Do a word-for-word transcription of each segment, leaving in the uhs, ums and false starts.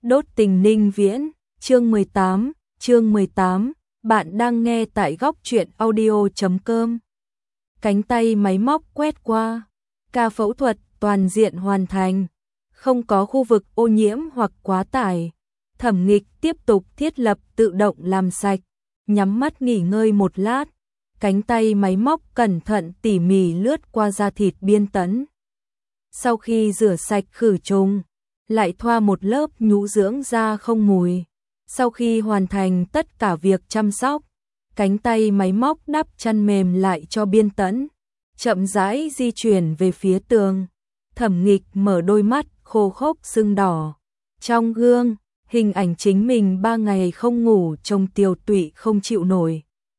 Đốt tình Ninh Viễn, chương mười tám, chương mười tám, bạn đang nghe tại góc truyện audio chấm com. Cánh tay máy móc quét qua, ca phẫu thuật toàn diện hoàn thành, không có khu vực ô nhiễm hoặc quá tải. Thẩm Nghịch tiếp tục thiết lập tự động làm sạch, nhắm mắt nghỉ ngơi một lát, cánh tay máy móc cẩn thận tỉ mỉ lướt qua da thịt Biên Tẫn. Sau khi rửa sạch khử trùng, lại thoa một lớp nhũ dưỡng da không mùi. Sau khi hoàn thành tất cả việc chăm sóc, cánh tay máy móc đắp chăn mềm lại cho Biên Tẫn, chậm rãi di chuyển về phía tường. Thẩm Nghịch mở đôi mắt khô khốc sưng đỏ. Trong gương, hình ảnh chính mình ba ngày không ngủ trông tiều tụy không chịu nổi.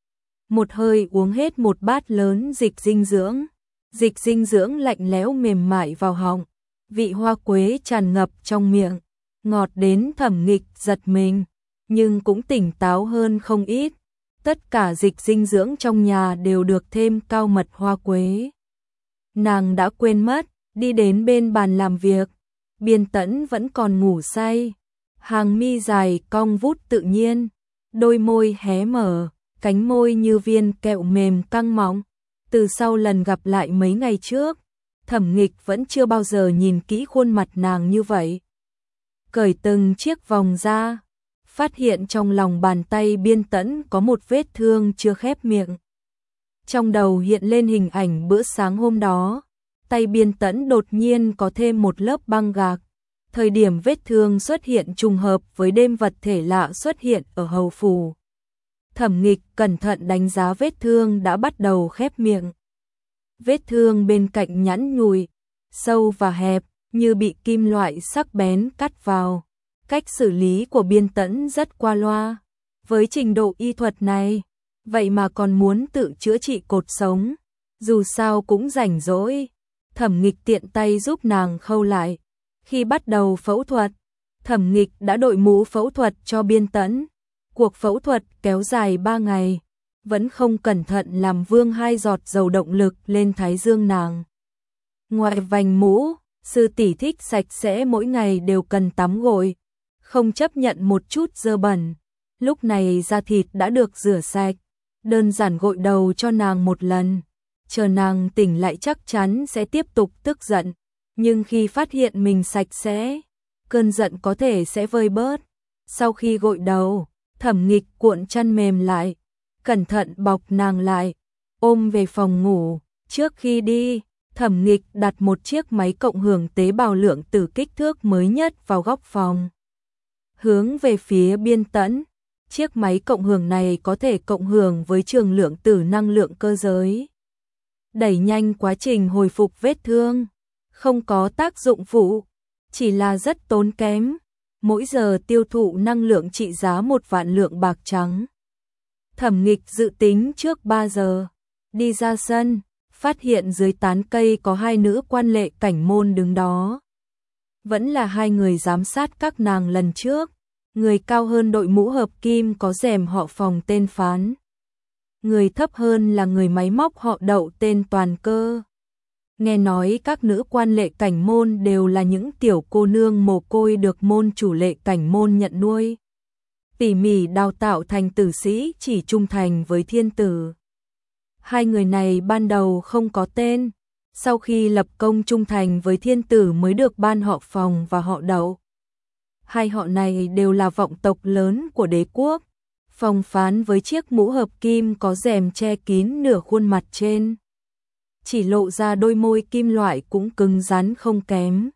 Một hơi uống hết một bát lớn dịch dinh dưỡng. Dịch dinh dưỡng lạnh lẽo mềm mại vào họng, vị hoa quế tràn ngập trong miệng, ngọt đến Thẩm Nghịch giật mình, nhưng cũng tỉnh táo hơn không ít. Tất cả dịch dinh dưỡng trong nhà đều được thêm cao mật hoa quế. Nàng đã quên mất, đi đến bên bàn làm việc, Biên Tẫn vẫn còn ngủ say, hàng mi dài cong vút tự nhiên, đôi môi hé mở, cánh môi như viên kẹo mềm căng mọng. Từ sau lần gặp lại mấy ngày trước, Thẩm Nghịch vẫn chưa bao giờ nhìn kỹ khuôn mặt nàng như vậy. Cởi từng chiếc vòng ra, phát hiện trong lòng bàn tay Biên Tẫn có một vết thương chưa khép miệng. Trong đầu hiện lên hình ảnh bữa sáng hôm đó, tay Biên Tẫn đột nhiên có thêm một lớp băng gạc. Thời điểm vết thương xuất hiện trùng hợp với đêm vật thể lạ xuất hiện ở hầu phủ. Thẩm Nghịch cẩn thận đánh giá vết thương đã bắt đầu khép miệng. Vết thương bên cạnh nhẵn nhụi, sâu và hẹp, như bị kim loại sắc bén cắt vào. Cách xử lý của Biên Tẫn rất qua loa. Với trình độ y thuật này, vậy mà còn muốn tự chữa trị cột sống. Dù sao cũng rảnh rỗi, Thẩm Nghịch tiện tay giúp nàng khâu lại. Khi bắt đầu phẫu thuật, Thẩm Nghịch đã đội mũ phẫu thuật cho Biên Tẫn. Cuộc phẫu thuật kéo dài ba ngày, vẫn không cẩn thận làm vương hai giọt dầu động lực lên thái dương nàng. Ngoài vành mũ, sư tỷ thích sạch sẽ mỗi ngày đều cần tắm gội, không chấp nhận một chút dơ bẩn. Lúc này da thịt đã được rửa sạch, đơn giản gội đầu cho nàng một lần. Chờ nàng tỉnh lại chắc chắn sẽ tiếp tục tức giận, nhưng khi phát hiện mình sạch sẽ, cơn giận có thể sẽ vơi bớt. Sau khi gội đầu, Thẩm Nghịch cuộn chăn mềm lại, cẩn thận bọc nàng lại, ôm về phòng ngủ. Trước khi đi, Thẩm Nghịch đặt một chiếc máy cộng hưởng tế bào lượng tử kích thước mới nhất vào góc phòng. Hướng về phía Biên Tẫn, chiếc máy cộng hưởng này có thể cộng hưởng với trường lượng tử năng lượng cơ giới, đẩy nhanh quá trình hồi phục vết thương, không có tác dụng phụ, chỉ là rất tốn kém. Mỗi giờ tiêu thụ năng lượng trị giá một vạn lượng bạc trắng. Thẩm Nghịch dự tính trước ba giờ, đi ra sân, phát hiện dưới tán cây có hai nữ quan lệ cảnh môn đứng đó. Vẫn là hai người giám sát các nàng lần trước, người cao hơn đội mũ hợp kim có rèm họ Phòng tên Phán. Người thấp hơn là người máy móc họ Đậu tên Toàn Cơ. Nghe nói các nữ quan lệ cảnh môn đều là những tiểu cô nương mồ côi được môn chủ lệ cảnh môn nhận nuôi, tỉ mỉ đào tạo thành tử sĩ chỉ trung thành với thiên tử. Hai người này ban đầu không có tên, sau khi lập công trung thành với thiên tử mới được ban họ Phòng và họ Đậu. Hai họ này đều là vọng tộc lớn của đế quốc. Phòng Phán với chiếc mũ hợp kim có rèm che kín nửa khuôn mặt trên, chỉ lộ ra đôi môi kim loại cũng cứng rắn không kém.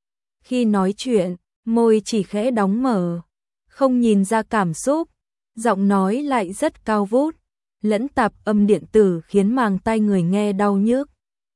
Khi nói chuyện, môi chỉ khẽ đóng mở, không nhìn ra cảm xúc, giọng nói lại rất cao vút, lẫn tạp âm điện tử khiến màng tai người nghe đau nhức.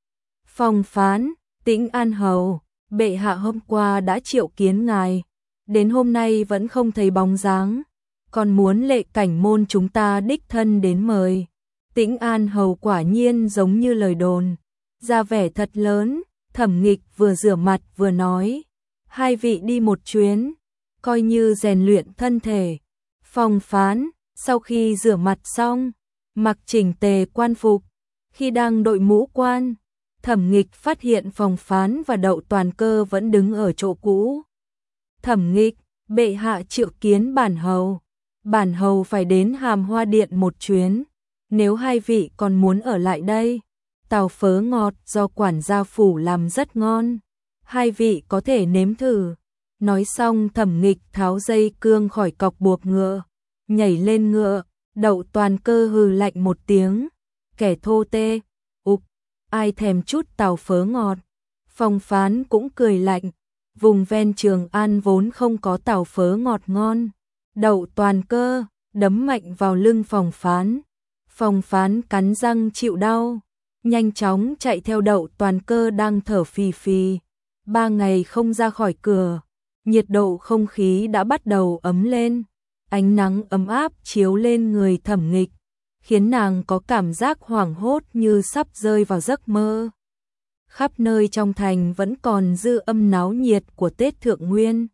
Phòng Phán, Tĩnh An hầu, bệ hạ hôm qua đã triệu kiến ngài, đến hôm nay vẫn không thấy bóng dáng, còn muốn lệ cảnh môn chúng ta đích thân đến mời. Tĩnh An hầu quả nhiên giống như lời đồn, ra vẻ thật lớn. Thẩm Nghịch vừa rửa mặt vừa nói, hai vị đi một chuyến, coi như rèn luyện thân thể. Phòng Phán, sau khi rửa mặt xong, mặc chỉnh tề quan phục, khi đang đội mũ quan, Thẩm Nghịch phát hiện Phòng Phán và Đậu Toàn Cơ vẫn đứng ở chỗ cũ. Thẩm Nghịch, Bệ hạ triệu kiến bản hầu. Bản hầu phải đến Hàm Hoa Điện một chuyến. Nếu hai vị còn muốn ở lại đây, tàu phớ ngọt do quản gia phủ làm rất ngon. Hai vị có thể nếm thử. Nói xong Thẩm Nghịch tháo dây cương khỏi cọc buộc ngựa, nhảy lên ngựa. Đậu Toàn Cơ hừ lạnh một tiếng. Kẻ thô tê, ục, ai thèm chút tàu phớ ngọt. Phong Phán cũng cười lạnh. Vùng ven Trường An vốn không có tàu phớ ngọt ngon. Đậu Toàn Cơ đấm mạnh vào lưng Phong Phán. Phong Phán cắn răng chịu đau, nhanh chóng chạy theo Đậu Toàn Cơ đang thở phì phì. Ba ngày không ra khỏi cửa, nhiệt độ không khí đã bắt đầu ấm lên. Ánh nắng ấm áp chiếu lên người Thẩm Nghịch, khiến nàng có cảm giác hoảng hốt như sắp rơi vào giấc mơ. Khắp nơi trong thành vẫn còn dư âm náo nhiệt của Tết Thượng Nguyên.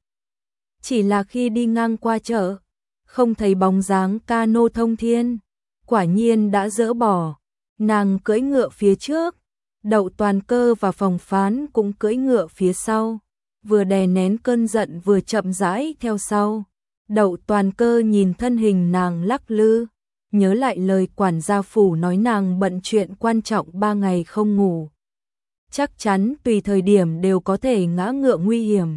Chỉ là khi đi ngang qua chợ, không thấy bóng dáng cano thông thiên, quả nhiên đã dỡ bỏ. Nàng cưỡi ngựa phía trước, Đậu Toàn Cơ và Phong Phán cũng cưỡi ngựa phía sau, vừa đè nén cơn giận vừa chậm rãi theo sau. Đậu Toàn Cơ nhìn thân hình nàng lắc lư, nhớ lại lời quản gia phủ nói nàng bận chuyện quan trọng ba ngày không ngủ. Chắc chắn tùy thời điểm đều có thể ngã ngựa nguy hiểm.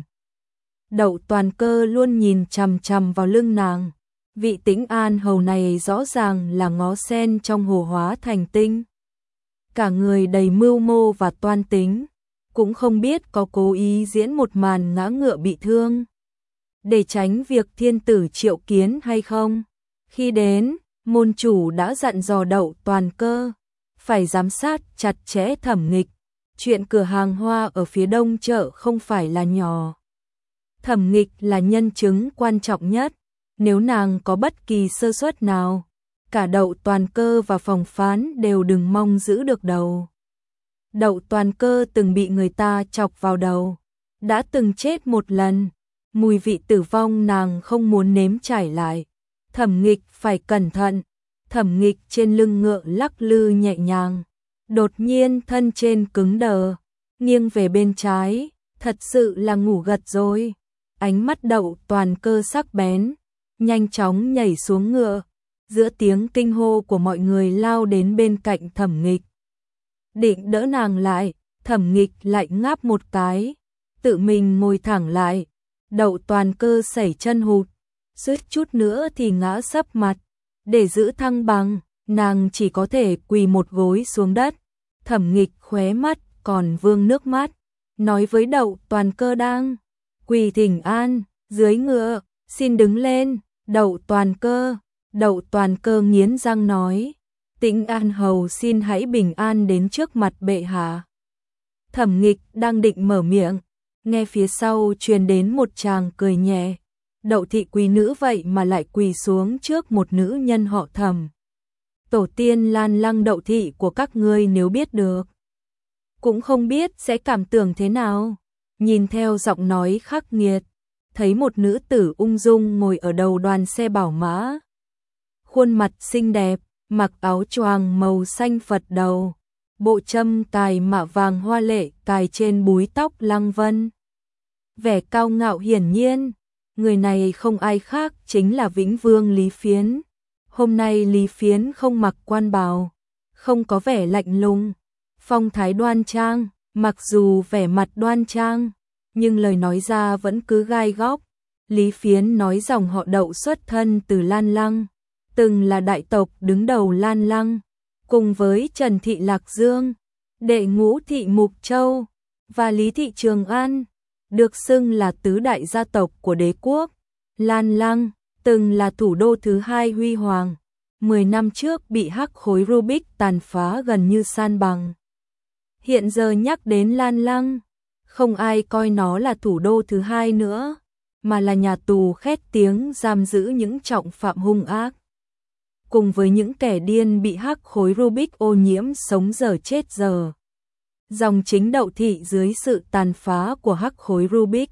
Đậu Toàn Cơ luôn nhìn chằm chằm vào lưng nàng. Vị Tĩnh An hầu này rõ ràng là ngó sen trong hồ hóa thành tinh. Cả người đầy mưu mô và toan tính, cũng không biết có cố ý diễn một màn ngã ngựa bị thương, để tránh việc thiên tử triệu kiến hay không. Khi đến, môn chủ đã dặn dò Đậu Toàn Cơ, phải giám sát chặt chẽ Thẩm Nghịch. Chuyện cửa hàng hoa ở phía đông chợ không phải là nhỏ. Thẩm Nghịch là nhân chứng quan trọng nhất, nếu nàng có bất kỳ sơ suất nào, cả Đậu Toàn Cơ và Phong Phán đều đừng mong giữ được đầu. Đậu Toàn Cơ từng bị người ta chọc vào đầu, đã từng chết một lần, mùi vị tử vong nàng không muốn nếm trải lại. Thẩm Nghịch phải cẩn thận. Thẩm Nghịch trên lưng ngựa lắc lư nhẹ nhàng, đột nhiên thân trên cứng đờ, nghiêng về bên trái, thật sự là ngủ gật rồi. Ánh mắt Đậu Toàn Cơ sắc bén, nhanh chóng nhảy xuống ngựa, giữa tiếng kinh hô của mọi người lao đến bên cạnh Thẩm Nghịch. Định đỡ nàng lại, Thẩm Nghịch lại ngáp một cái, tự mình ngồi thẳng lại. Đậu Toàn Cơ sẩy chân hụt, suýt chút nữa thì ngã sấp mặt. Để giữ thăng bằng, nàng chỉ có thể quỳ một gối xuống đất. Thẩm Nghịch khóe mắt còn vương nước mắt, nói với Đậu Toàn Cơ đang quỳ thỉnh an, dưới ngựa, xin đứng lên. Đậu Toàn Cơ, Đậu Toàn Cơ nghiến răng nói, Tĩnh An hầu xin hãy bình an đến trước mặt bệ hạ. Thẩm Nghịch đang định mở miệng, nghe phía sau truyền đến một tràng cười nhẹ. Đậu thị quý nữ vậy mà lại quỳ xuống trước một nữ nhân họ Thẩm. Tổ tiên Lan Lăng Đậu thị của các ngươi nếu biết được, cũng không biết sẽ cảm tưởng thế nào. Nhìn theo giọng nói khắc nghiệt, thấy một nữ tử ung dung ngồi ở đầu đoàn xe bảo mã. Khuôn mặt xinh đẹp, mặc áo choàng màu xanh Phật đầu, bộ châm cài mạ vàng hoa lệ cài trên búi tóc lăng vân. Vẻ cao ngạo hiển nhiên, người này không ai khác chính là Vĩnh Vương Lý Phiến. Hôm nay Lý Phiến không mặc quan bào, không có vẻ lạnh lùng, phong thái đoan trang, mặc dù vẻ mặt đoan trang, nhưng lời nói ra vẫn cứ gai góc. Lý Phiến nói dòng họ Đậu xuất thân từ Lan Lăng, từng là đại tộc đứng đầu Lan Lăng, cùng với Trần Thị Lạc Dương, Đệ Ngũ Thị Mục Châu và Lý Thị Trường An, được xưng là tứ đại gia tộc của đế quốc. Lan Lăng từng là thủ đô thứ hai huy hoàng, mười năm trước bị hắc khối Rubik tàn phá gần như san bằng. Hiện giờ nhắc đến Lan Lăng, không ai coi nó là thủ đô thứ hai nữa, mà là nhà tù khét tiếng giam giữ những trọng phạm hung ác. Cùng với những kẻ điên bị hắc khối Rubik ô nhiễm sống giờ chết giờ. Dòng chính Đậu thị dưới sự tàn phá của hắc khối Rubik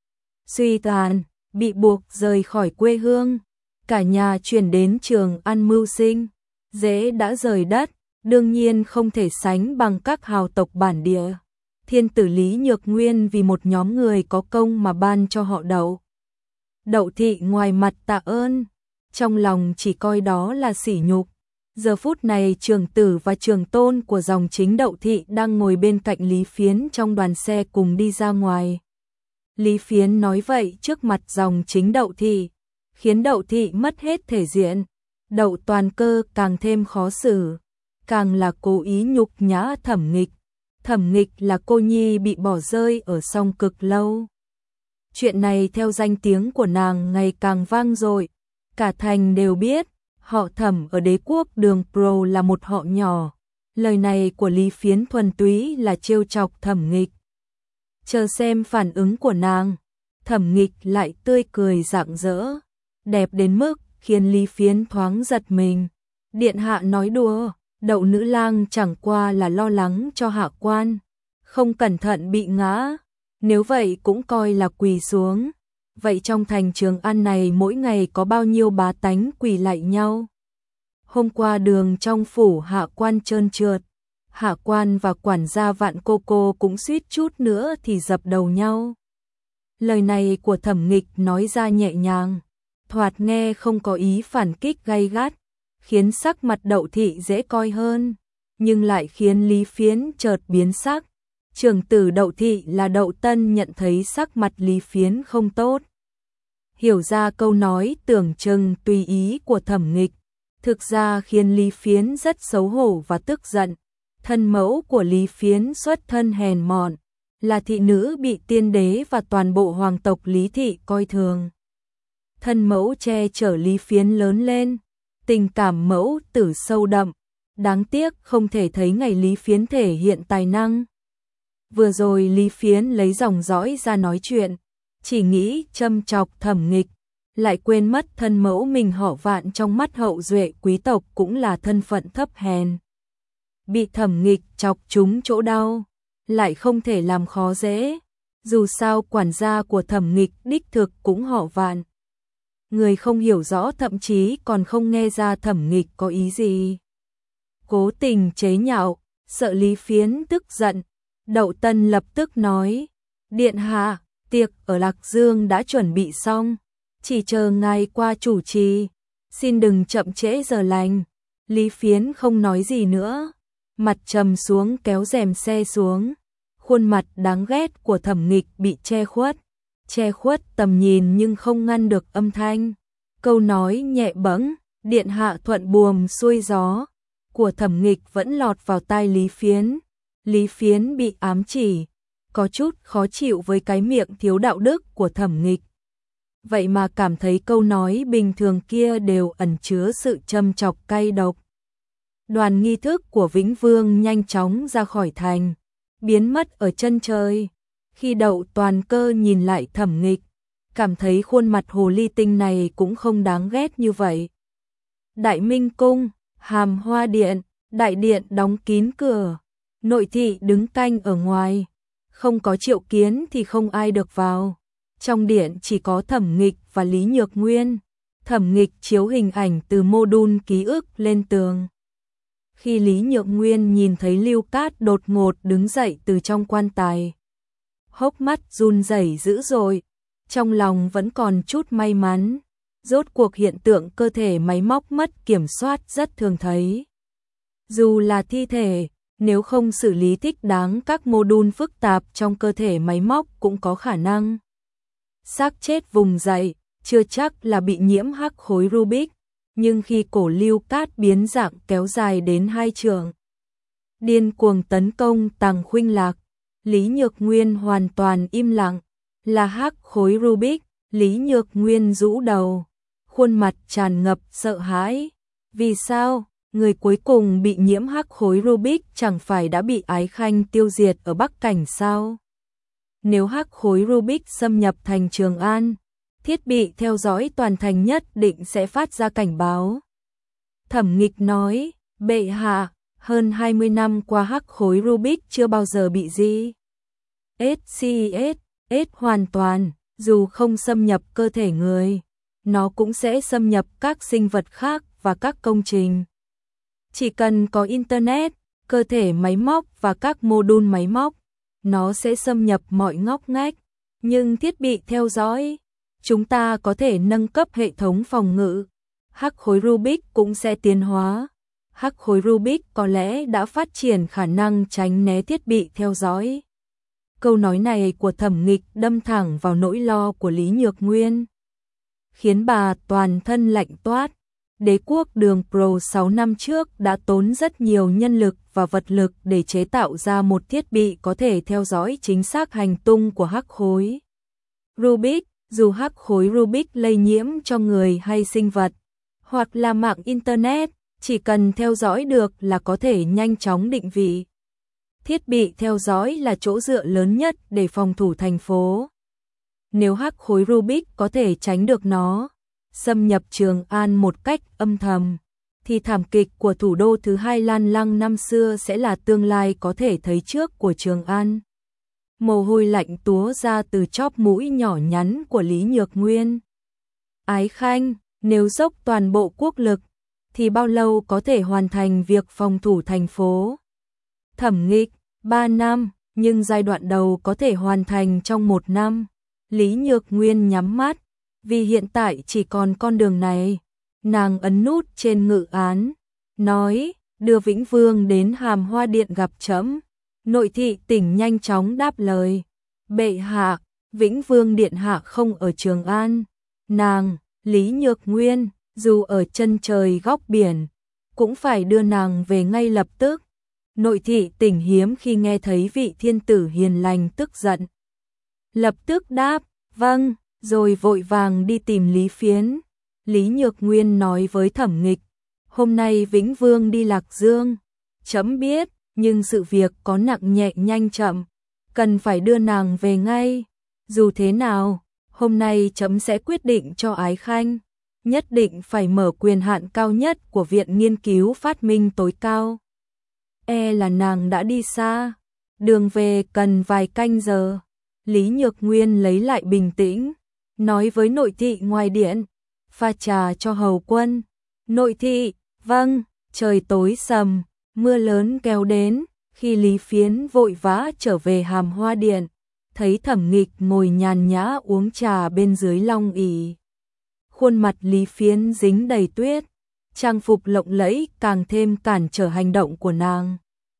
suy tàn, bị buộc rời khỏi quê hương, cả nhà chuyển đến Trường An mưu sinh. Dễ đã rời đất, đương nhiên không thể sánh bằng các hào tộc bản địa. Thiên tử Lý Nhược Nguyên vì một nhóm người có công mà ban cho họ Đậu. Đậu thị ngoài mặt tạ ơn, trong lòng chỉ coi đó là sỉ nhục. Giờ phút này trưởng tử và trưởng tôn của dòng chính Đậu thị đang ngồi bên cạnh Lý Phiến trong đoàn xe cùng đi ra ngoài. Lý Phiến nói vậy trước mặt dòng chính Đậu thị, khiến Đậu thị mất hết thể diện. Đậu Toàn Cơ càng thêm khó xử, càng là cố ý nhục nhã Thẩm Nghịch. Thẩm Nghịch là cô nhi bị bỏ rơi ở Song Cực lâu. Chuyện này theo danh tiếng của nàng ngày càng vang dội, cả thành đều biết, họ Thẩm ở Đế quốc Đường Pro là một họ nhỏ. Lời này của Lý Phiến thuần túy là trêu chọc Thẩm Nghịch. Chờ xem phản ứng của nàng, Thẩm Nghịch lại tươi cười rạng rỡ, đẹp đến mức khiến Lý Phiến thoáng giật mình. Điện hạ nói đùa, Đậu nữ lang chẳng qua là lo lắng cho hạ quan, không cẩn thận bị ngã, nếu vậy cũng coi là quỳ xuống. Vậy trong thành Trường An này mỗi ngày có bao nhiêu bá tánh quỳ lạy nhau? Hôm qua đường trong phủ hạ quan trơn trượt, hạ quan và quản gia Vạn cô cô cũng suýt chút nữa thì dập đầu nhau. Lời này của Thẩm Nghịch nói ra nhẹ nhàng, thoạt nghe không có ý phản kích gay gắt, khiến sắc mặt Đậu thị dễ coi hơn, nhưng lại khiến Lý Phiến chợt biến sắc. Trưởng tử Đậu thị là Đậu Tân nhận thấy sắc mặt Lý Phiến không tốt, hiểu ra câu nói tưởng chừng tùy ý của Thẩm Nghịch, thực ra khiến Lý Phiến rất xấu hổ và tức giận. Thân mẫu của Lý Phiến xuất thân hèn mọn, là thị nữ bị tiên đế và toàn bộ hoàng tộc Lý thị coi thường. Thân mẫu che chở Lý Phiến lớn lên, tình cảm mẫu tử sâu đậm, đáng tiếc không thể thấy ngày Lý Phiến thể hiện tài năng. Vừa rồi Lý Phiến lấy dòng dõi ra nói chuyện, chỉ nghĩ châm chọc Thẩm Nghịch, lại quên mất thân mẫu mình họ Vạn trong mắt hậu duệ quý tộc cũng là thân phận thấp hèn. Bị Thẩm Nghịch chọc trúng chỗ đau, lại không thể làm khó dễ, dù sao quản gia của Thẩm Nghịch đích thực cũng họ Vạn. Người không hiểu rõ thậm chí còn không nghe ra Thẩm Nghịch có ý gì, cố tình chế nhạo, sợ Lý Phiến tức giận. Đậu Tân lập tức nói, điện hạ, tiệc ở Lạc Dương đã chuẩn bị xong, chỉ chờ ngài qua chủ trì, xin đừng chậm trễ giờ lành. Lý Phiến không nói gì nữa, mặt trầm xuống kéo rèm xe xuống, khuôn mặt đáng ghét của Thẩm Nghịch bị che khuất, che khuất tầm nhìn nhưng không ngăn được âm thanh. Câu nói nhẹ bẫng, điện hạ thuận buồm xuôi gió của Thẩm Nghịch vẫn lọt vào tai Lý Phiến. Lý Phiến bị ám chỉ, có chút khó chịu với cái miệng thiếu đạo đức của Thẩm Nghịch. Vậy mà cảm thấy câu nói bình thường kia đều ẩn chứa sự châm chọc cay độc. Đoàn nghi thức của Vĩnh Vương nhanh chóng ra khỏi thành, biến mất ở chân trời. Khi Đậu Toàn Cơ nhìn lại Thẩm Nghịch, cảm thấy khuôn mặt hồ ly tinh này cũng không đáng ghét như vậy. Đại Minh Cung, Hàm Hoa Điện, đại điện đóng kín cửa, nội thị đứng canh ở ngoài, không có triệu kiến thì không ai được vào. Trong điện chỉ có Thẩm Nghịch và Lý Nhược Nguyên. Thẩm Nghịch chiếu hình ảnh từ mô đun ký ức lên tường. Khi Lý Nhược Nguyên nhìn thấy Lưu Cát đột ngột đứng dậy từ trong quan tài, hốc mắt run rẩy dữ dội, trong lòng vẫn còn chút may mắn, rốt cuộc hiện tượng cơ thể máy móc mất kiểm soát rất thường thấy. Dù là thi thể, nếu không xử lý thích đáng các mô đun phức tạp trong cơ thể máy móc cũng có khả năng xác chết vùng dậy, chưa chắc là bị nhiễm hắc khối Rubik, nhưng khi cổ Lưu Cát biến dạng kéo dài đến hai trượng, điên cuồng tấn công Tằng Khuynh Lạc, Lý Nhược Nguyên hoàn toàn im lặng, là hắc khối Rubik. Lý Nhược Nguyên rũ đầu, khuôn mặt tràn ngập sợ hãi. Vì sao? Người cuối cùng bị nhiễm hắc khối Rubik chẳng phải đã bị Ái Khanh tiêu diệt ở Bắc Cảnh sao? Nếu hắc khối Rubik xâm nhập thành Trường An, thiết bị theo dõi toàn thành nhất định sẽ phát ra cảnh báo. Thẩm Nghịch nói, bệ hạ, hơn hai mươi năm qua hắc khối Rubik chưa bao giờ bị gì. ét xê ét, ét hoàn toàn, dù không xâm nhập cơ thể người, nó cũng sẽ xâm nhập các sinh vật khác và các công trình. Chỉ cần có Internet, cơ thể máy móc và các mô đun máy móc, nó sẽ xâm nhập mọi ngóc ngách. Nhưng thiết bị theo dõi, chúng ta có thể nâng cấp hệ thống phòng ngự. Hắc khối Rubik cũng sẽ tiến hóa. Hắc khối Rubik có lẽ đã phát triển khả năng tránh né thiết bị theo dõi. Câu nói này của Thẩm Nghịch đâm thẳng vào nỗi lo của Lý Nhược Nguyên, khiến bà toàn thân lạnh toát. Đế quốc Đường Pro sáu năm trước đã tốn rất nhiều nhân lực và vật lực để chế tạo ra một thiết bị có thể theo dõi chính xác hành tung của hắc khối Rubik. Dù hắc khối Rubik lây nhiễm cho người hay sinh vật, hoặc là mạng Internet, chỉ cần theo dõi được là có thể nhanh chóng định vị. Thiết bị theo dõi là chỗ dựa lớn nhất để phòng thủ thành phố. Nếu hắc khối Rubik có thể tránh được nó, xâm nhập Trường An một cách âm thầm, thì thảm kịch của thủ đô thứ hai Lan Lăng năm xưa sẽ là tương lai có thể thấy trước của Trường An. Mồ hôi lạnh túa ra từ chóp mũi nhỏ nhắn của Lý Nhược Nguyên. Ái Khanh, nếu dốc toàn bộ quốc lực, thì bao lâu có thể hoàn thành việc phòng thủ thành phố? Thẩm Nghịch, ba năm, nhưng giai đoạn đầu có thể hoàn thành trong một năm. Lý Nhược Nguyên nhắm mắt, vì hiện tại chỉ còn con đường này. Nàng ấn nút trên ngự án, nói, đưa Vĩnh Vương đến Hàm Hoa Điện gặp trẫm. Nội thị tỉnh nhanh chóng đáp lời, bệ hạ, Vĩnh Vương điện hạ không ở Trường An. Nàng, Lý Nhược Nguyên, dù ở chân trời góc biển, cũng phải đưa nàng về ngay lập tức. Nội thị tỉnh hiếm khi nghe thấy vị thiên tử hiền lành tức giận. Lập tức đáp, vâng, rồi vội vàng đi tìm Lý Phiến. Lý Nhược Nguyên nói với Thẩm Nghịch, hôm nay Vĩnh Vương đi Lạc Dương, trẫm biết, nhưng sự việc có nặng nhẹ nhanh chậm, cần phải đưa nàng về ngay. Dù thế nào, hôm nay trẫm sẽ quyết định cho Ái Khanh, nhất định phải mở quyền hạn cao nhất của Viện Nghiên cứu Phát minh tối cao. E là nàng đã đi xa, đường về cần vài canh giờ. Lý Nhược Nguyên lấy lại bình tĩnh, nói với nội thị ngoài điện, pha trà cho hầu quân. Nội thị, vâng. Trời tối sầm, mưa lớn kéo đến, khi Lý Phiến vội vã trở về Hàm Hoa Điện, thấy Thẩm Nghịch ngồi nhàn nhã uống trà bên dưới long ỷ. Khuôn mặt Lý Phiến dính đầy tuyết, trang phục lộng lẫy càng thêm cản trở hành động của nàng.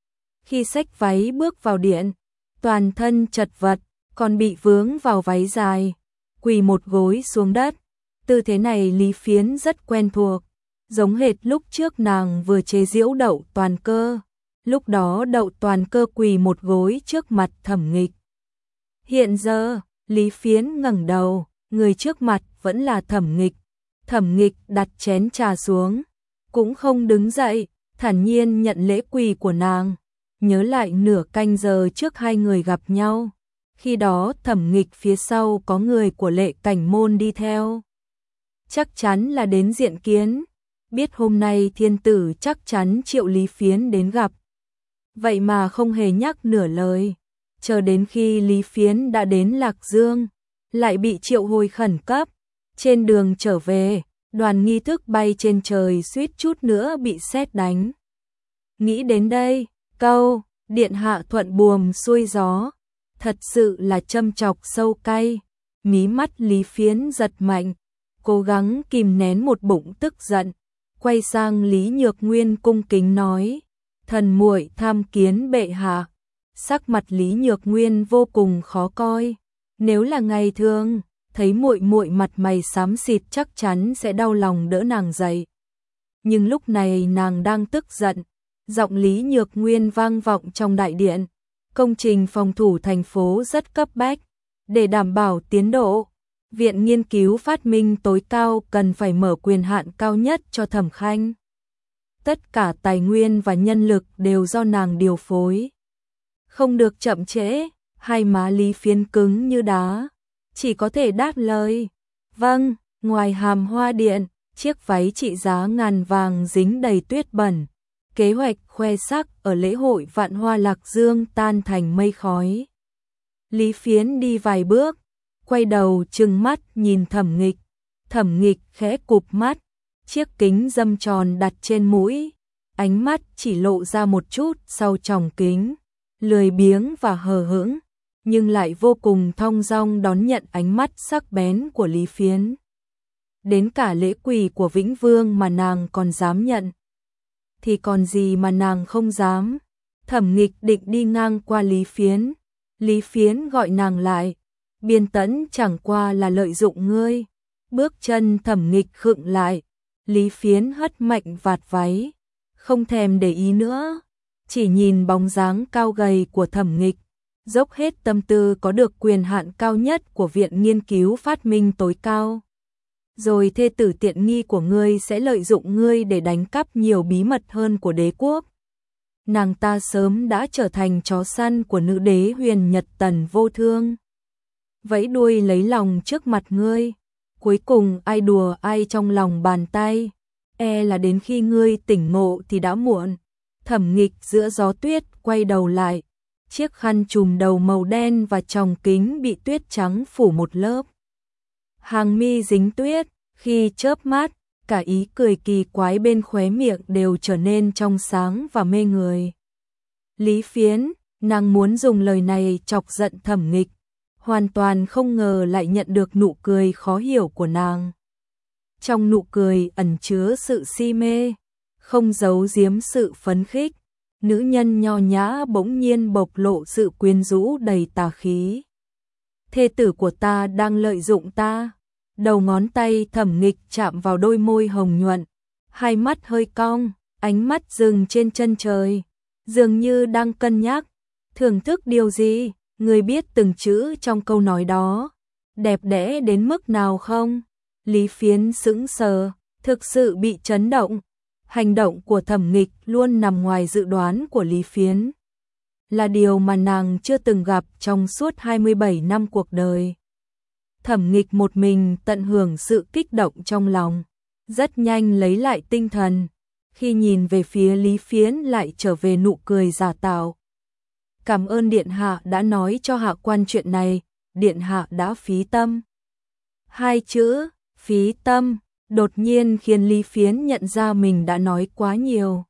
Khi xách váy bước vào điện, toàn thân chật vật, còn bị vướng vào váy dài, quỳ một gối xuống đất. Tư thế này Lý Phiến rất quen thuộc, giống hệt lúc trước nàng vừa chế giễu Đậu Toàn Cơ. Lúc đó Đậu Toàn Cơ quỳ một gối trước mặt Thẩm Nghịch. Hiện giờ, Lý Phiến ngẩng đầu, người trước mặt vẫn là Thẩm Nghịch. Thẩm Nghịch đặt chén trà xuống, cũng không đứng dậy, thản nhiên nhận lễ quỳ của nàng. Nhớ lại nửa canh giờ trước hai người gặp nhau, khi đó Thẩm Nghịch phía sau có người của Lệ Cảnh Môn đi theo. Chắc chắn là đến diện kiến, biết hôm nay thiên tử chắc chắn triệu Lý Phiến đến gặp. Vậy mà không hề nhắc nửa lời, chờ đến khi Lý Phiến đã đến Lạc Dương, lại bị triệu hồi khẩn cấp. Trên đường trở về, đoàn nghi thức bay trên trời suýt chút nữa bị sét đánh. Nghĩ đến đây, câu, điện hạ thuận buồm xuôi gió, thật sự là châm chọc sâu cay. Mí mắt Lý Phiến giật mạnh, cố gắng kìm nén một bụng tức giận, quay sang Lý Nhược Nguyên cung kính nói, thần muội tham kiến bệ hạ. Sắc mặt Lý Nhược Nguyên vô cùng khó coi, nếu là ngày thường, thấy muội muội mặt mày xám xịt chắc chắn sẽ đau lòng đỡ nàng dậy. Nhưng lúc này nàng đang tức giận, giọng Lý Nhược Nguyên vang vọng trong đại điện, công trình phòng thủ thành phố rất cấp bách, để đảm bảo tiến độ, Viện Nghiên cứu Phát minh tối cao cần phải mở quyền hạn cao nhất cho Thẩm Khanh. Tất cả tài nguyên và nhân lực đều do nàng điều phối, không được chậm trễ. Hai má Lý Phiến cứng như đá, chỉ có thể đáp lời, vâng. Ngoài Hàm Hoa Điện, chiếc váy trị giá ngàn vàng dính đầy tuyết bẩn, kế hoạch khoe sắc ở lễ hội Vạn Hoa Lạc Dương tan thành mây khói. Lý Phiến đi vài bước, quay đầu trừng mắt nhìn Thẩm Nghịch. Thẩm Nghịch khẽ cụp mắt, chiếc kính dâm tròn đặt trên mũi, ánh mắt chỉ lộ ra một chút sau tròng kính, lười biếng và hờ hững. nhưng lại vô cùng thong dong đón nhận ánh mắt sắc bén của Lý Phiến. Đến cả lễ quỳ của Vĩnh Vương mà nàng còn dám nhận. Thì còn gì mà nàng không dám. Thẩm Nghịch định đi ngang qua Lý Phiến. Lý Phiến gọi nàng lại. Biên Tẫn chẳng qua là lợi dụng ngươi. Bước chân Thẩm Nghịch khựng lại. Lý Phiến hất mạnh vạt váy. Không thèm để ý nữa. Chỉ nhìn bóng dáng cao gầy của Thẩm Nghịch. Dốc hết tâm tư có được quyền hạn cao nhất của Viện Nghiên cứu Phát minh tối cao. Rồi thê tử tiện nghi của ngươi sẽ lợi dụng ngươi để đánh cắp nhiều bí mật hơn của đế quốc. Nàng ta sớm đã trở thành chó săn của nữ đế Huyền Nhật Tần Vô Thương. Vẫy đuôi lấy lòng trước mặt ngươi. Cuối cùng ai đùa ai trong lòng bàn tay. E là đến khi ngươi tỉnh ngộ thì đã muộn. Thẩm Nghịch giữa gió tuyết quay đầu lại. Chiếc khăn trùm đầu màu đen và tròng kính bị tuyết trắng phủ một lớp. Hàng mi dính tuyết, khi chớp mắt, cả ý cười kỳ quái bên khóe miệng đều trở nên trong sáng và mê người. Lý Phiến, nàng muốn dùng lời này chọc giận Thẩm Nghịch, hoàn toàn không ngờ lại nhận được nụ cười khó hiểu của nàng. Trong nụ cười ẩn chứa sự si mê, không giấu giếm sự phấn khích, nữ nhân nho nhã bỗng nhiên bộc lộ sự quyến rũ đầy tà khí. Thê tử của ta đang lợi dụng ta. Đầu ngón tay Thẩm Nghịch chạm vào đôi môi hồng nhuận, hai mắt hơi cong, ánh mắt dừng trên chân trời, dường như đang cân nhắc, thưởng thức điều gì, người biết từng chữ trong câu nói đó, đẹp đẽ đến mức nào không? Lý Phiến sững sờ, thực sự bị chấn động, hành động của Thẩm Nghịch luôn nằm ngoài dự đoán của Lý Phiến, là điều mà nàng chưa từng gặp trong suốt hai mươi bảy năm cuộc đời. Thẩm Nghịch một mình tận hưởng sự kích động trong lòng, rất nhanh lấy lại tinh thần, khi nhìn về phía Lý Phiến lại trở về nụ cười giả tạo. Cảm ơn Điện Hạ đã nói cho Hạ quan chuyện này, Điện Hạ đã phí tâm. Hai chữ, phí tâm, đột nhiên khiến Lý Phiến nhận ra mình đã nói quá nhiều.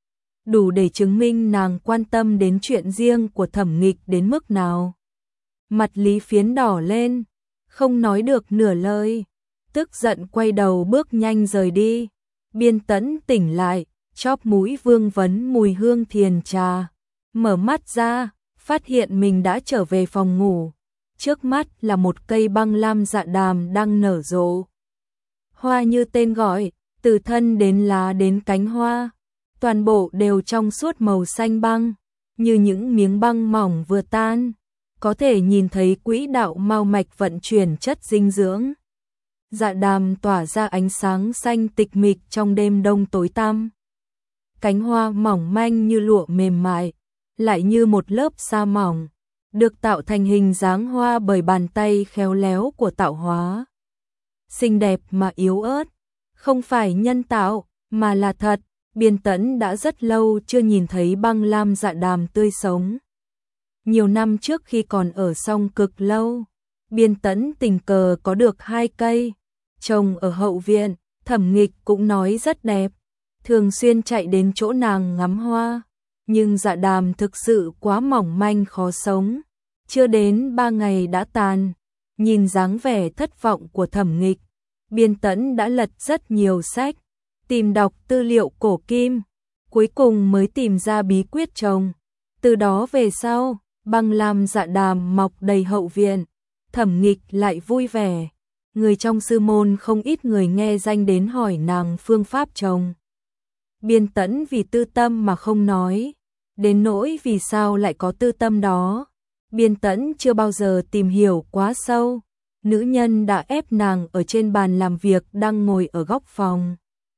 Đủ để chứng minh nàng quan tâm đến chuyện riêng của Thẩm Nghịch đến mức nào. Mặt Lý Phiến đỏ lên, không nói được nửa lời, tức giận quay đầu bước nhanh rời đi. Biên Tẫn tỉnh lại, chóp mũi vương vấn mùi hương thiền trà, mở mắt ra, phát hiện mình đã trở về phòng ngủ. Trước mắt là một cây băng lam dạ đàm đang nở rộ. Hoa như tên gọi, từ thân đến lá đến cánh hoa, toàn bộ đều trong suốt màu xanh băng, như những miếng băng mỏng vừa tan. Có thể nhìn thấy quỹ đạo mao mạch vận chuyển chất dinh dưỡng. Dạ đàm tỏa ra ánh sáng xanh tịch mịch trong đêm đông tối tăm. Cánh hoa mỏng manh như lụa mềm mại, lại như một lớp sa mỏng, được tạo thành hình dáng hoa bởi bàn tay khéo léo của tạo hóa. Xinh đẹp mà yếu ớt, không phải nhân tạo, mà là thật. Biên Tẫn đã rất lâu chưa nhìn thấy băng lam dạ đàm tươi sống. Nhiều năm trước khi còn ở Song Cực Lâu, Biên Tẫn tình cờ có được hai cây, trồng ở hậu viện, Thẩm Nghịch cũng nói rất đẹp, thường xuyên chạy đến chỗ nàng ngắm hoa, nhưng dạ đàm thực sự quá mỏng manh khó sống, chưa đến ba ngày đã tàn. Nhìn dáng vẻ thất vọng của Thẩm Nghịch, Biên Tẫn đã lật rất nhiều sách, tìm đọc tư liệu cổ kim, cuối cùng mới tìm ra bí quyết trồng. Từ đó về sau, băng lam dạ đàm mọc đầy hậu viện, Thẩm Nghịch lại vui vẻ. Người trong sư môn không ít người nghe danh đến hỏi nàng phương pháp trồng. Biên Tẫn vì tư tâm mà không nói, đến nỗi vì sao lại có tư tâm đó, Biên Tẫn chưa bao giờ tìm hiểu quá sâu. Nữ nhân đã ép nàng ở trên bàn làm việc đang ngồi ở góc phòng.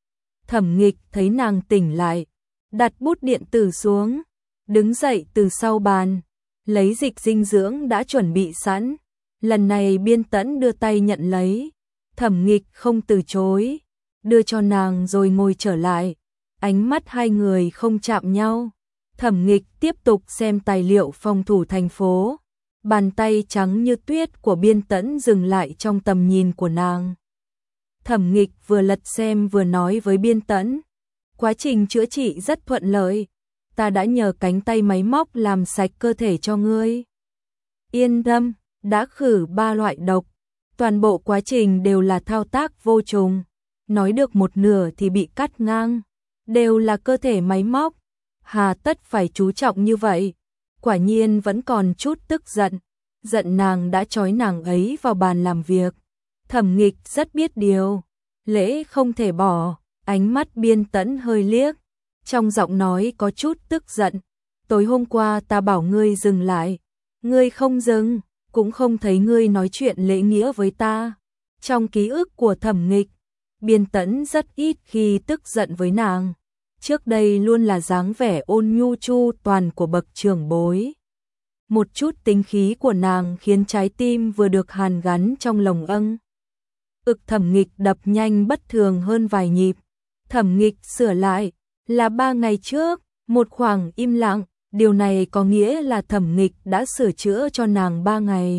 Thẩm Nghịch thấy nàng tỉnh lại, đặt bút điện tử xuống, đứng dậy từ sau bàn, lấy dịch dinh dưỡng đã chuẩn bị sẵn. Lần này Biên Tẫn đưa tay nhận lấy, Thẩm Nghịch không từ chối, đưa cho nàng rồi ngồi trở lại. Ánh mắt hai người không chạm nhau. Thẩm Nghịch tiếp tục xem tài liệu phòng thủ thành phố. Bàn tay trắng như tuyết của Biên Tẫn dừng lại trong tầm nhìn của nàng. Thẩm Nghịch vừa lật xem vừa nói với Biên Tẫn, quá trình chữa trị rất thuận lợi, ta đã nhờ cánh tay máy móc làm sạch cơ thể cho ngươi. Yên tâm, đã khử ba loại độc, toàn bộ quá trình đều là thao tác vô trùng, nói được một nửa thì bị cắt ngang, đều là cơ thể máy móc, hà tất phải chú trọng như vậy. Quả nhiên vẫn còn chút tức giận, giận nàng đã trói nàng ấy vào bàn làm việc. Thẩm Nghịch rất biết điều, lễ không thể bỏ, ánh mắt Biên Tẫn hơi liếc, trong giọng nói có chút tức giận. Tối hôm qua ta bảo ngươi dừng lại, ngươi không dừng, cũng không thấy ngươi nói chuyện lễ nghĩa với ta. Trong ký ức của Thẩm Nghịch, Biên Tẫn rất ít khi tức giận với nàng. Trước đây luôn là dáng vẻ ôn nhu chu toàn của bậc trưởng bối. Một chút tính khí của nàng khiến trái tim vừa được hàn gắn trong lồng âng. Ực Thẩm Nghịch đập nhanh bất thường hơn vài nhịp. Thẩm Nghịch sửa lại, là ba ngày trước, một khoảng im lặng, điều này có nghĩa là Thẩm Nghịch đã sửa chữa cho nàng ba ngày.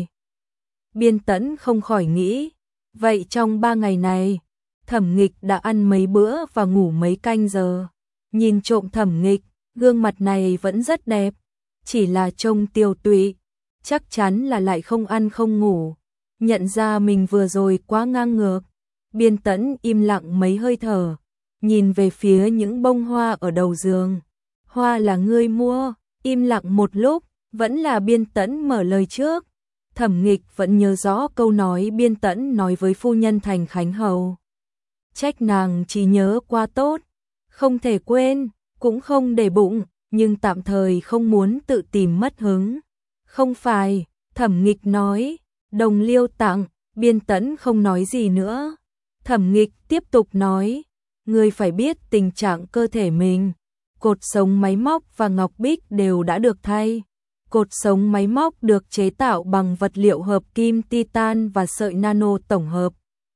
Biên Tẫn không khỏi nghĩ, vậy trong ba ngày này, Thẩm Nghịch đã ăn mấy bữa và ngủ mấy canh giờ. Nhìn trộm Thẩm Nghịch, gương mặt này vẫn rất đẹp, chỉ là trông tiêu tụy, chắc chắn là lại không ăn không ngủ. Nhận ra mình vừa rồi quá ngang ngược, Biên Tẫn im lặng mấy hơi thở, nhìn về phía những bông hoa ở đầu giường. Hoa là ngươi mua, im lặng một lúc, vẫn là Biên Tẫn mở lời trước. Thẩm Nghịch vẫn nhớ rõ câu nói Biên Tẫn nói với phu nhân Thành Khánh Hầu. Trách nàng chỉ nhớ qua tốt, không thể quên, cũng không để bụng, nhưng tạm thời không muốn tự tìm mất hứng. Không phải, Thẩm Nghịch nói, đồng liêu tặng, Biên Tẫn không nói gì nữa. Thẩm Nghịch tiếp tục nói, ngươi phải biết tình trạng cơ thể mình, cột sống máy móc và ngọc bích đều đã được thay. Cột sống máy móc được chế tạo bằng vật liệu hợp kim titan và sợi nano tổng hợp.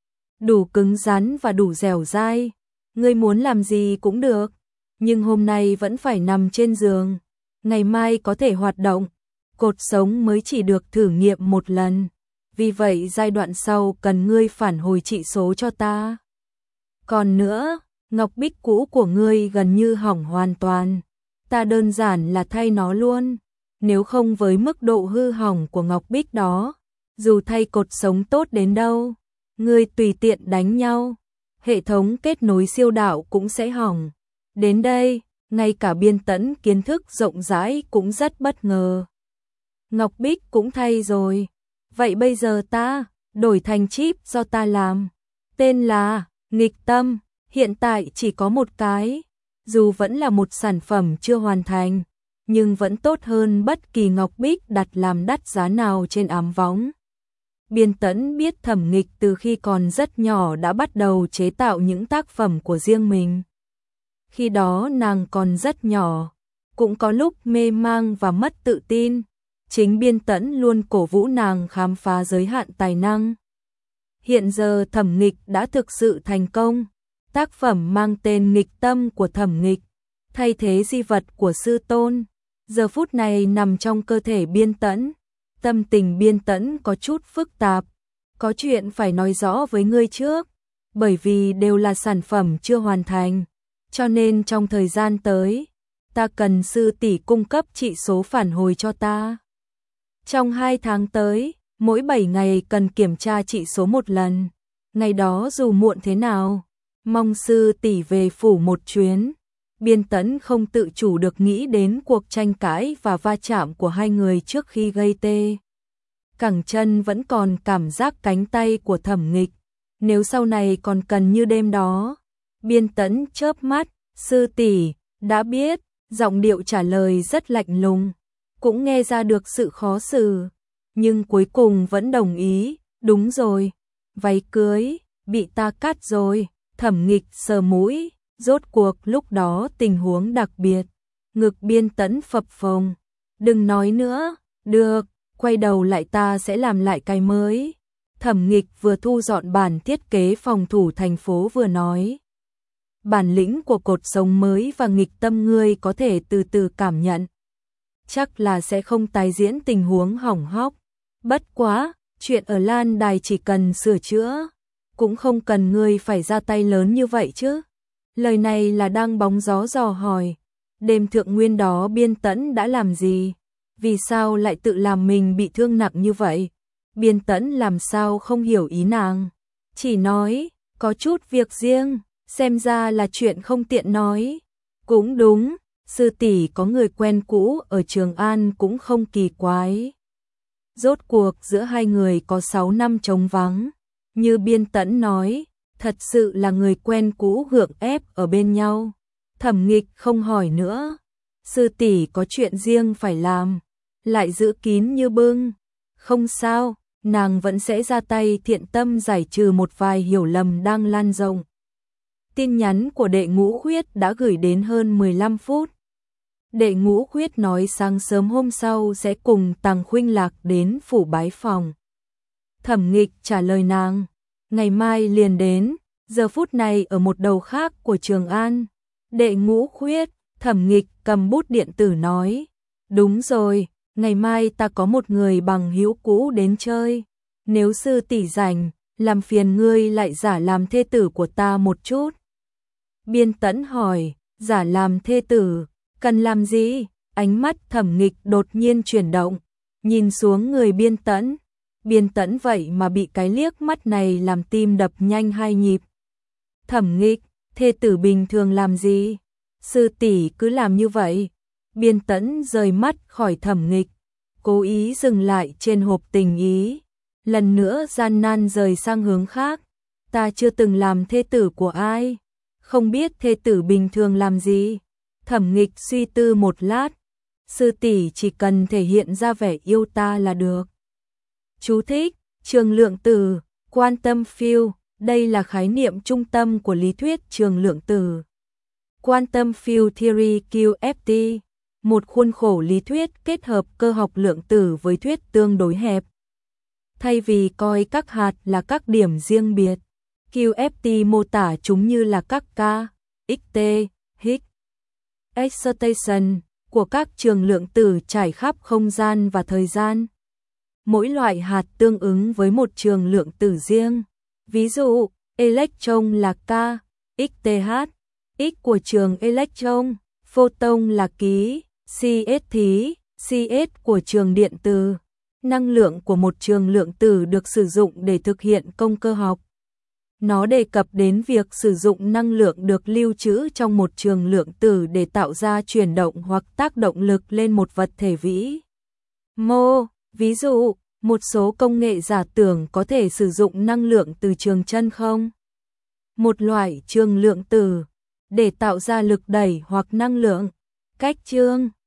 Đủ cứng rắn và đủ dẻo dai. Ngươi muốn làm gì cũng được, nhưng hôm nay vẫn phải nằm trên giường. Ngày mai có thể hoạt động. Cột sống mới chỉ được thử nghiệm một lần. Vì vậy giai đoạn sau cần ngươi phản hồi trị số cho ta. Còn nữa, ngọc bích cũ của ngươi gần như hỏng hoàn toàn. Ta đơn giản là thay nó luôn. Nếu không với mức độ hư hỏng của ngọc bích đó, dù thay cột sống tốt đến đâu, ngươi tùy tiện đánh nhau, hệ thống kết nối siêu đạo cũng sẽ hỏng. Đến đây, ngay cả Biên Tẫn kiến thức rộng rãi cũng rất bất ngờ. Ngọc bích cũng thay rồi. Vậy bây giờ ta đổi thành chip do ta làm. Tên là Nghịch Tâm, hiện tại chỉ có một cái. Dù vẫn là một sản phẩm chưa hoàn thành, nhưng vẫn tốt hơn bất kỳ ngọc bích đặt làm đắt giá nào trên ám võng. Biên Tẫn biết Thẩm Nghịch từ khi còn rất nhỏ đã bắt đầu chế tạo những tác phẩm của riêng mình. Khi đó nàng còn rất nhỏ, cũng có lúc mê mang và mất tự tin. Chính Biên Tẫn luôn cổ vũ nàng khám phá giới hạn tài năng. Hiện giờ Thẩm Nghịch đã thực sự thành công. Tác phẩm mang tên Nghịch Tâm của Thẩm Nghịch, thay thế di vật của sư tôn, giờ phút này nằm trong cơ thể Biên Tẫn. Tâm tình Biên Tẫn có chút phức tạp, có chuyện phải nói rõ với ngươi trước, bởi vì đều là sản phẩm chưa hoàn thành, cho nên trong thời gian tới, ta cần sư tỷ cung cấp trị số phản hồi cho ta. Trong hai tháng tới, mỗi bảy ngày cần kiểm tra trị số một lần, ngày đó dù muộn thế nào, mong sư tỷ về phủ một chuyến. Biên Tẫn không tự chủ được nghĩ đến cuộc tranh cãi và va chạm của hai người trước khi gây tê. Cẳng chân vẫn còn cảm giác cánh tay của Thẩm Nghịch, nếu sau này còn cần như đêm đó. Biên Tẫn chớp mắt, sư tỷ, đã biết, giọng điệu trả lời rất lạnh lùng, cũng nghe ra được sự khó xử, nhưng cuối cùng vẫn đồng ý, đúng rồi, váy cưới, bị ta cắt rồi. Thẩm Nghịch sờ mũi. Rốt cuộc lúc đó tình huống đặc biệt, ngực Biên Tẫn phập phồng. Đừng nói nữa, được, quay đầu lại ta sẽ làm lại cái mới. Thẩm Nghịch vừa thu dọn bản thiết kế phòng thủ thành phố vừa nói. Bản lĩnh của cột sống mới và Nghịch Tâm ngươi có thể từ từ cảm nhận. Chắc là sẽ không tái diễn tình huống hỏng hóc. Bất quá, chuyện ở Lan Đài chỉ cần sửa chữa, cũng không cần ngươi phải ra tay lớn như vậy chứ. Lời này là đang bóng gió dò hỏi, đêm thượng nguyên đó Biên Tẫn đã làm gì? vì sao lại tự làm mình bị thương nặng như vậy? Biên Tẫn làm sao không hiểu ý nàng, chỉ nói, có chút việc riêng, xem ra là chuyện không tiện nói. Cũng đúng, sư tỷ có người quen cũ ở Trường An cũng không kỳ quái. Rốt cuộc giữa hai người có sáu năm trống vắng, như Biên Tẫn nói, thật sự là người quen cũ gượng ép ở bên nhau. Thẩm Nghịch không hỏi nữa, sư tỷ có chuyện riêng phải làm, lại giữ kín như bưng. Không sao, nàng vẫn sẽ ra tay thiện tâm giải trừ một vài hiểu lầm đang lan rộng. Tin nhắn của Đệ Ngũ Khuyết đã gửi đến hơn mười lăm phút. Đệ Ngũ Khuyết nói sáng sớm hôm sau sẽ cùng Tằng Khuynh Lạc đến phủ bái phòng. Thẩm Nghịch trả lời nàng, ngày mai liền đến, giờ phút này ở một đầu khác của Trường An. Đệ Ngũ Khuyết, Thẩm Nghịch cầm bút điện tử nói, đúng rồi, ngày mai ta có một người bằng hữu cũ đến chơi, nếu sư tỷ rảnh, làm phiền ngươi lại giả làm thê tử của ta một chút. Biên Tẫn hỏi, giả làm thê tử, cần làm gì? Ánh mắt Thẩm Nghịch đột nhiên chuyển động, nhìn xuống người Biên Tẫn. Biên Tẫn vậy mà bị cái liếc mắt này làm tim đập nhanh hai nhịp. Thẩm Nghịch, thê tử bình thường làm gì? Sư tỷ cứ làm như vậy. Biên Tẫn rời mắt khỏi Thẩm Nghịch, cố ý dừng lại trên hộp tình ý, lần nữa gian nan rời sang hướng khác. Ta chưa từng làm thê tử của ai, không biết thê tử bình thường làm gì. Thẩm Nghịch suy tư một lát, sư tỷ chỉ cần thể hiện ra vẻ yêu ta là được. Chú thích, trường lượng tử, quantum field, đây là khái niệm trung tâm của lý thuyết trường lượng tử. Quantum Field Theory Q F T, một khuôn khổ lý thuyết kết hợp cơ học lượng tử với thuyết tương đối hẹp. Thay vì coi các hạt là các điểm riêng biệt, Q F T mô tả chúng như là các k, xt, Higgs, excitation của các trường lượng tử trải khắp không gian và thời gian. Mỗi loại hạt tương ứng với một trường lượng tử riêng. Ví dụ, electron là k, xth, x của trường electron, photon là ký, cs thí, cs của trường điện từ. Năng lượng của một trường lượng tử được sử dụng để thực hiện công cơ học. Nó đề cập đến việc sử dụng năng lượng được lưu trữ trong một trường lượng tử để tạo ra chuyển động hoặc tác động lực lên một vật thể vĩ mô. Ví dụ, một số công nghệ giả tưởng có thể sử dụng năng lượng từ trường chân không, một loại trường lượng tử, để tạo ra lực đẩy hoặc năng lượng. Cách chương